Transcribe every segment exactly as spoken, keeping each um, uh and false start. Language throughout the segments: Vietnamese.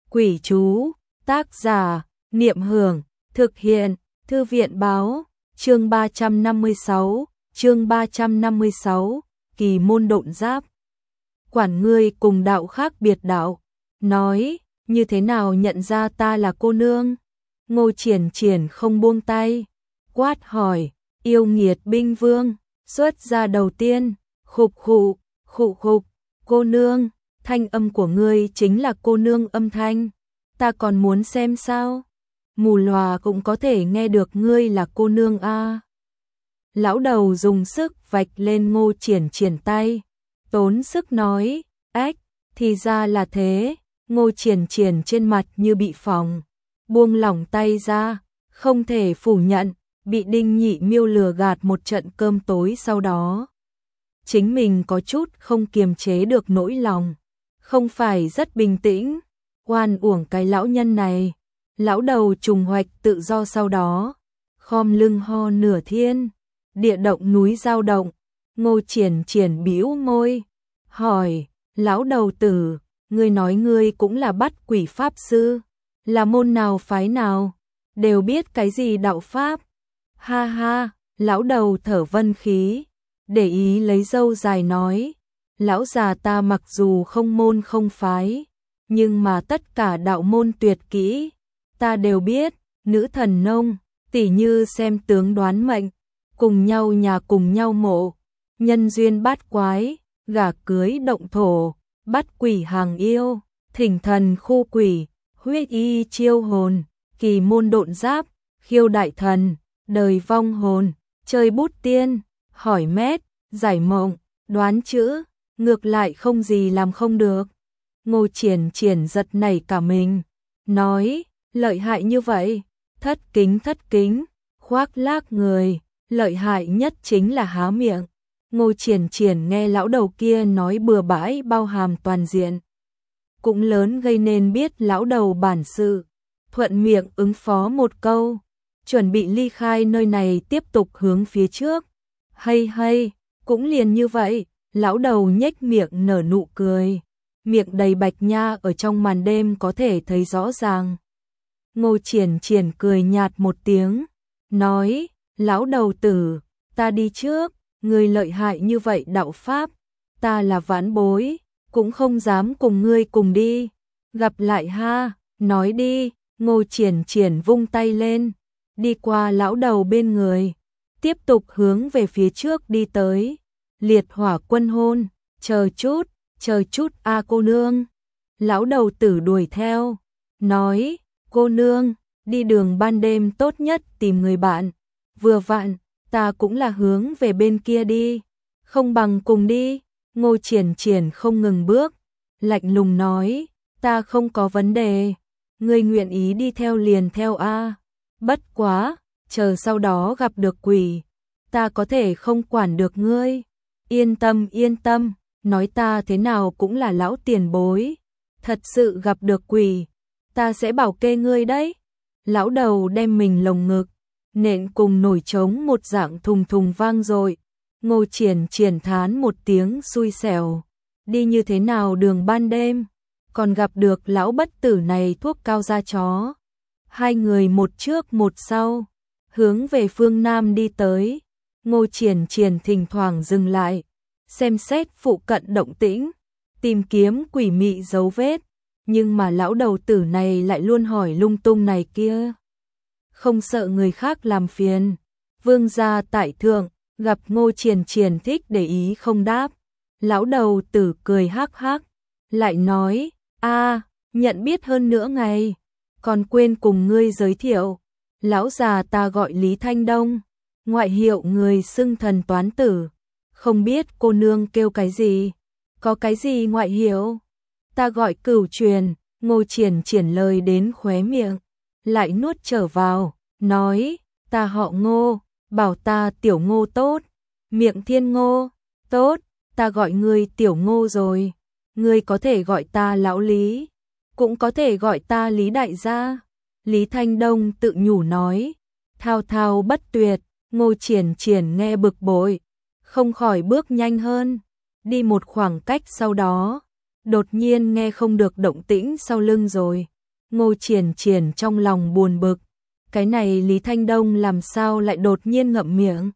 Quỷ chú, tác giả, Niệm Hưởng, thực hiện, Thư viện báo, chương ba trăm năm mươi sáu, chương ba trăm năm mươi sáu, kỳ môn độn giáp. Quản ngươi cùng đạo khác biệt đạo, nói, như thế nào nhận ra ta là cô nương? Ngô Triển Triển không buông tay, quát hỏi, yêu nghiệt binh vương, xuất ra đầu tiên, khục khụ, khụ khục, cô nương, thanh âm của ngươi chính là cô nương âm thanh, ta còn muốn xem sao? Mù lòa cũng có thể nghe được ngươi là cô nương a. À. Lão đầu dùng sức vạch lên Ngô Triển Triển tay, tốn sức nói, ách, thì ra là thế. Ngô Triển Triển trên mặt như bị phỏng, buông lỏng tay ra, không thể phủ nhận, bị Đinh Nhị Miêu lừa gạt một trận cơm tối sau đó. Chính mình có chút không kiềm chế được nỗi lòng, không phải rất bình tĩnh, oan uổng cái lão nhân này. Lão đầu trùng hoạch tự do sau đó, khom lưng ho nửa thiên, địa động núi dao động. Ngô Triển Triển bĩu môi, hỏi, lão đầu tử, ngươi nói ngươi cũng là bắt quỷ pháp sư, là môn nào phái nào, đều biết cái gì đạo pháp? Ha ha, lão đầu thở vân khí, để ý lấy râu dài nói, lão già ta mặc dù không môn không phái, nhưng mà tất cả đạo môn tuyệt kỹ ta đều biết, nữ thần nông, tỉ như xem tướng đoán mệnh, cùng nhau nhà cùng nhau mộ, nhân duyên bát quái, gả cưới động thổ, bắt quỷ hàng yêu, thỉnh thần khu quỷ, huyết y chiêu hồn, kỳ môn độn giáp, khiêu đại thần, đời vong hồn, chơi bút tiên, hỏi mét, giải mộng, đoán chữ, ngược lại không gì làm không được. Ngô Triển Triển giật nảy cả mình, nói, lợi hại như vậy, thất kính thất kính, khoác lác người, lợi hại nhất chính là há miệng. Ngô Triển Triển nghe lão đầu kia nói bừa bãi bao hàm toàn diện, cũng lớn gây nên biết lão đầu bản sự, thuận miệng ứng phó một câu, chuẩn bị ly khai nơi này tiếp tục hướng phía trước. Hay hay, cũng liền như vậy, lão đầu nhếch miệng nở nụ cười, miệng đầy bạch nha ở trong màn đêm có thể thấy rõ ràng. Ngô Triển Triển cười nhạt một tiếng, nói, lão đầu tử, ta đi trước, ngươi lợi hại như vậy đạo pháp, ta là vãn bối, cũng không dám cùng ngươi cùng đi, gặp lại ha, nói đi. Ngô Triển Triển vung tay lên, đi qua lão đầu bên người, tiếp tục hướng về phía trước đi tới. Liệt hỏa quân hôn, chờ chút, chờ chút a cô nương. Lão đầu tử đuổi theo, nói, cô nương, đi đường ban đêm tốt nhất tìm người bạn, vừa vặn, ta cũng là hướng về bên kia đi, không bằng cùng đi. Ngô Triển Triển không ngừng bước, lạnh lùng nói, ta không có vấn đề, ngươi nguyện ý đi theo liền theo a. Bất quá, chờ sau đó gặp được quỷ, ta có thể không quản được ngươi. Yên tâm yên tâm, nói ta thế nào cũng là lão tiền bối, thật sự gặp được quỷ, ta sẽ bảo kê ngươi đấy. Lão đầu đem mình lồng ngực, nện cùng nổi trống một dạng thùng thùng vang dội. Ngô Triển Triển thán một tiếng xui xẻo, đi như thế nào đường ban đêm, còn gặp được lão bất tử này thuốc cao da chó. Hai người một trước một sau, hướng về phương Nam đi tới. Ngô Triển Triển thỉnh thoảng dừng lại, xem xét phụ cận động tĩnh, tìm kiếm quỷ mị dấu vết, nhưng mà lão đầu tử này lại luôn hỏi lung tung này kia, không sợ người khác làm phiền. Vương gia tại thượng, gặp Ngô Triển Triển thích để ý không đáp. Lão đầu tử cười hắc hắc, lại nói, a, nhận biết hơn nữa ngày, còn quên cùng ngươi giới thiệu, lão già ta gọi Lý Thanh Đông, ngoại hiệu người xưng thần toán tử, không biết cô nương kêu cái gì, có cái gì ngoại hiệu? Ta gọi Cửu Truyền. Ngô Triển Triển lời đến khóe miệng, lại nuốt trở vào, nói, ta họ Ngô, bảo ta tiểu Ngô tốt. Miệng Thiên Ngô, tốt, ta gọi ngươi tiểu Ngô rồi, ngươi có thể gọi ta lão Lý, cũng có thể gọi ta Lý đại gia. Lý Thanh Đông tự nhủ nói, thao thao bất tuyệt. Ngô Triển Triển nghe bực bội, không khỏi bước nhanh hơn, đi một khoảng cách sau đó, đột nhiên nghe không được động tĩnh sau lưng rồi, Ngô Triển Triển trong lòng buồn bực, cái này Lý Thanh Đông làm sao lại đột nhiên ngậm miệng.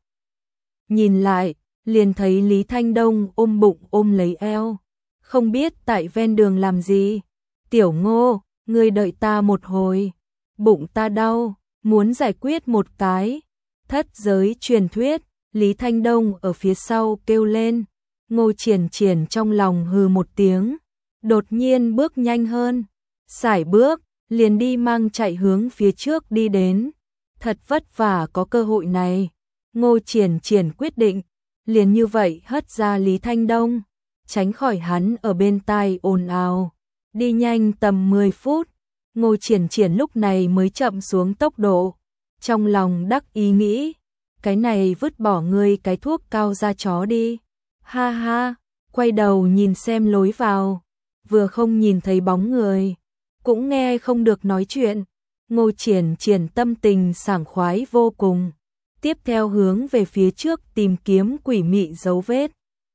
Nhìn lại, liền thấy Lý Thanh Đông ôm bụng ôm lấy eo, không biết tại ven đường làm gì. Tiểu Ngô, ngươi đợi ta một hồi, bụng ta đau, muốn giải quyết một cái. Thất giới truyền thuyết, Lý Thanh Đông ở phía sau kêu lên. Ngô Triển Triển trong lòng hừ một tiếng, đột nhiên bước nhanh hơn, sải bước, liền đi mang chạy hướng phía trước đi đến. Thật vất vả có cơ hội này, Ngô Triển Triển quyết định, liền như vậy hất ra Lý Thanh Đông, tránh khỏi hắn ở bên tai ồn ào. Đi nhanh tầm mười phút, Ngô Triển Triển lúc này mới chậm xuống tốc độ, trong lòng đắc ý nghĩ, cái này vứt bỏ ngươi cái thuốc cao da chó đi. Ha ha, quay đầu nhìn xem lối vào, vừa không nhìn thấy bóng người, cũng nghe không được nói chuyện. Ngô Triển Triển tâm tình sảng khoái vô cùng, tiếp theo hướng về phía trước tìm kiếm quỷ mị dấu vết.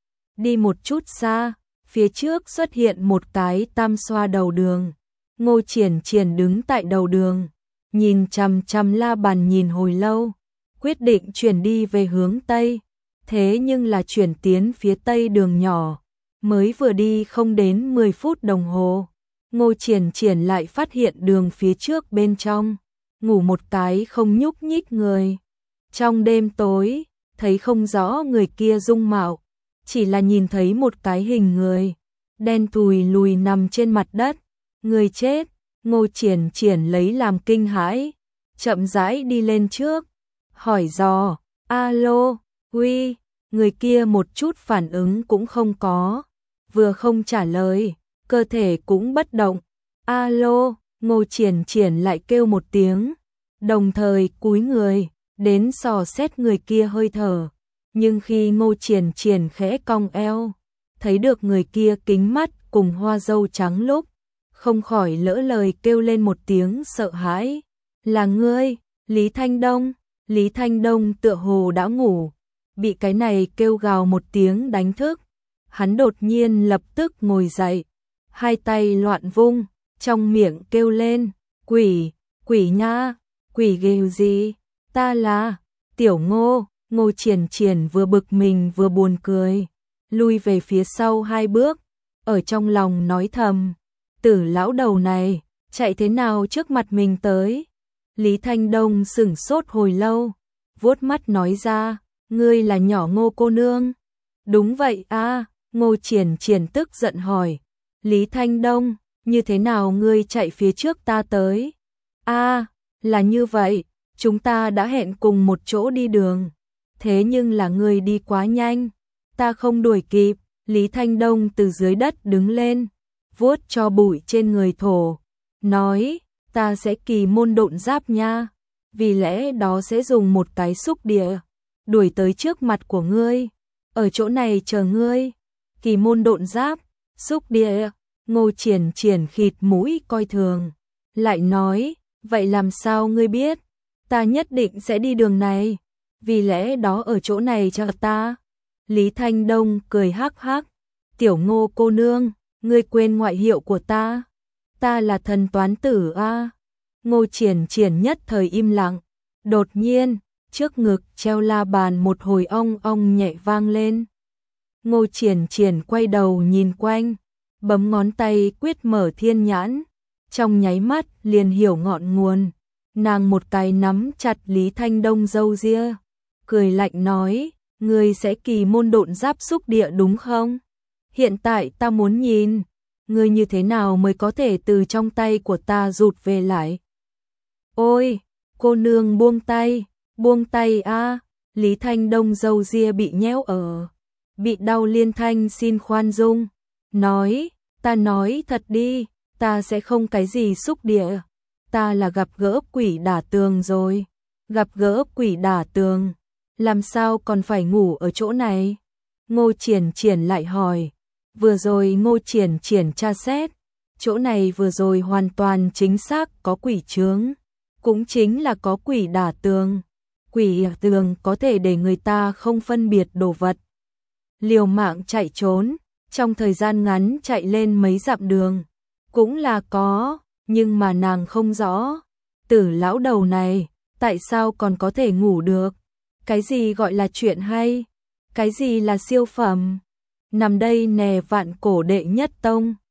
Đi một chút xa, phía trước xuất hiện một cái tam xoa đầu đường. Ngô Triển Triển đứng tại đầu đường, nhìn chằm chằm la bàn nhìn hồi lâu, quyết định chuyển đi về hướng Tây. Thế nhưng là chuyển tiến phía Tây đường nhỏ, mới vừa đi không đến mười phút đồng hồ, Ngô Triển Triển lại phát hiện đường phía trước bên trong, ngủ một cái không nhúc nhích người. Trong đêm tối, thấy không rõ người kia dung mạo, chỉ là nhìn thấy một cái hình người, đen thùi lùi nằm trên mặt đất, người chết. Ngô Triển Triển lấy làm kinh hãi, chậm rãi đi lên trước, hỏi dò, alo, uy, người kia một chút phản ứng cũng không có, vừa không trả lời, cơ thể cũng bất động. Alo, Ngô Triển Triển lại kêu một tiếng, đồng thời cúi người, đến dò xét người kia hơi thở. Nhưng khi Ngô Triển Triển khẽ cong eo, thấy được người kia kính mắt cùng hoa dâu trắng lúc, không khỏi lỡ lời kêu lên một tiếng sợ hãi. Là ngươi, Lý Thanh Đông. Lý Thanh Đông tựa hồ đã ngủ, bị cái này kêu gào một tiếng đánh thức. Hắn đột nhiên lập tức ngồi dậy, hai tay loạn vung, trong miệng kêu lên, quỷ, quỷ nha, quỷ ghê gì, ta là Tiểu Ngô. Ngô Triển Triển vừa bực mình vừa buồn cười, lui về phía sau hai bước, ở trong lòng nói thầm, tử lão đầu này, chạy thế nào trước mặt mình tới. Lý Thanh Đông sửng sốt hồi lâu, vuốt mắt nói ra, ngươi là nhỏ Ngô cô nương. Đúng vậy a. Ngô Triển Triển tức giận hỏi, Lý Thanh Đông, như thế nào ngươi chạy phía trước ta tới? A, là như vậy, chúng ta đã hẹn cùng một chỗ đi đường, thế nhưng là ngươi đi quá nhanh, ta không đuổi kịp. Lý Thanh Đông từ dưới đất đứng lên, vuốt cho bụi trên người thổ, nói, ta sẽ kỳ môn độn giáp nha, vì lẽ đó sẽ dùng một cái xúc địa, đuổi tới trước mặt của ngươi, ở chỗ này chờ ngươi. Kỳ môn độn giáp, xúc địa. Ngô Triển Triển khịt mũi coi thường, lại nói, vậy làm sao ngươi biết, ta nhất định sẽ đi đường này, vì lẽ đó ở chỗ này chờ ta. Lý Thanh Đông cười hắc hắc, Tiểu Ngô cô nương, ngươi quên ngoại hiệu của ta, ta là thần toán tử a. Ngô Triển Triển nhất thời im lặng, đột nhiên, trước ngực treo la bàn một hồi ong ong nhẹ vang lên. Ngô Triển Triển quay đầu nhìn quanh, bấm ngón tay quyết mở thiên nhãn, trong nháy mắt liền hiểu ngọn nguồn. Nàng một cái nắm chặt Lý Thanh Đông râu ria, cười lạnh nói, ngươi sẽ kỳ môn độn giáp xúc địa đúng không? Hiện tại ta muốn nhìn, ngươi như thế nào mới có thể từ trong tay của ta rụt về lại. Ôi, cô nương buông tay, buông tay a. Lý Thanh Đông râu ria bị nhéo ở, bị đau liên thanh xin khoan dung, nói, ta nói thật đi, ta sẽ không cái gì xúc địa, ta là gặp gỡ quỷ đả tường rồi, gặp gỡ quỷ đả tường, làm sao còn phải ngủ ở chỗ này? Ngô Triển Triển lại hỏi, vừa rồi Ngô Triển Triển tra xét, chỗ này vừa rồi hoàn toàn chính xác có quỷ chướng, cũng chính là có quỷ đả tường. Quỷ đả tường có thể để người ta không phân biệt đồ vật, liều mạng chạy trốn, trong thời gian ngắn chạy lên mấy dặm đường, cũng là có. nhưng mà nàng không rõ, Tử lão đầu này, tại sao còn có thể ngủ được? Cái gì gọi là chuyện hay? Cái gì là siêu phẩm? Nằm đây nè vạn cổ đệ nhất tông.